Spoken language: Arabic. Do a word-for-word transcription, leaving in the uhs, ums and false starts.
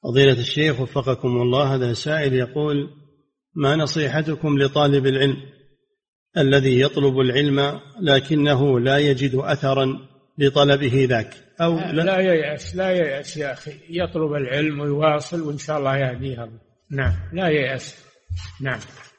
فضيلة الشيخ وفقكم الله، هذا سائل يقول: ما نصيحتكم لطالب العلم الذي يطلب العلم لكنه لا يجد أثرا لطلبه ذاك؟ أو لا, لا ييأس لا ييأس يا أخي، يطلب العلم ويواصل وإن شاء الله يهديه. نعم، لا ييأس. نعم.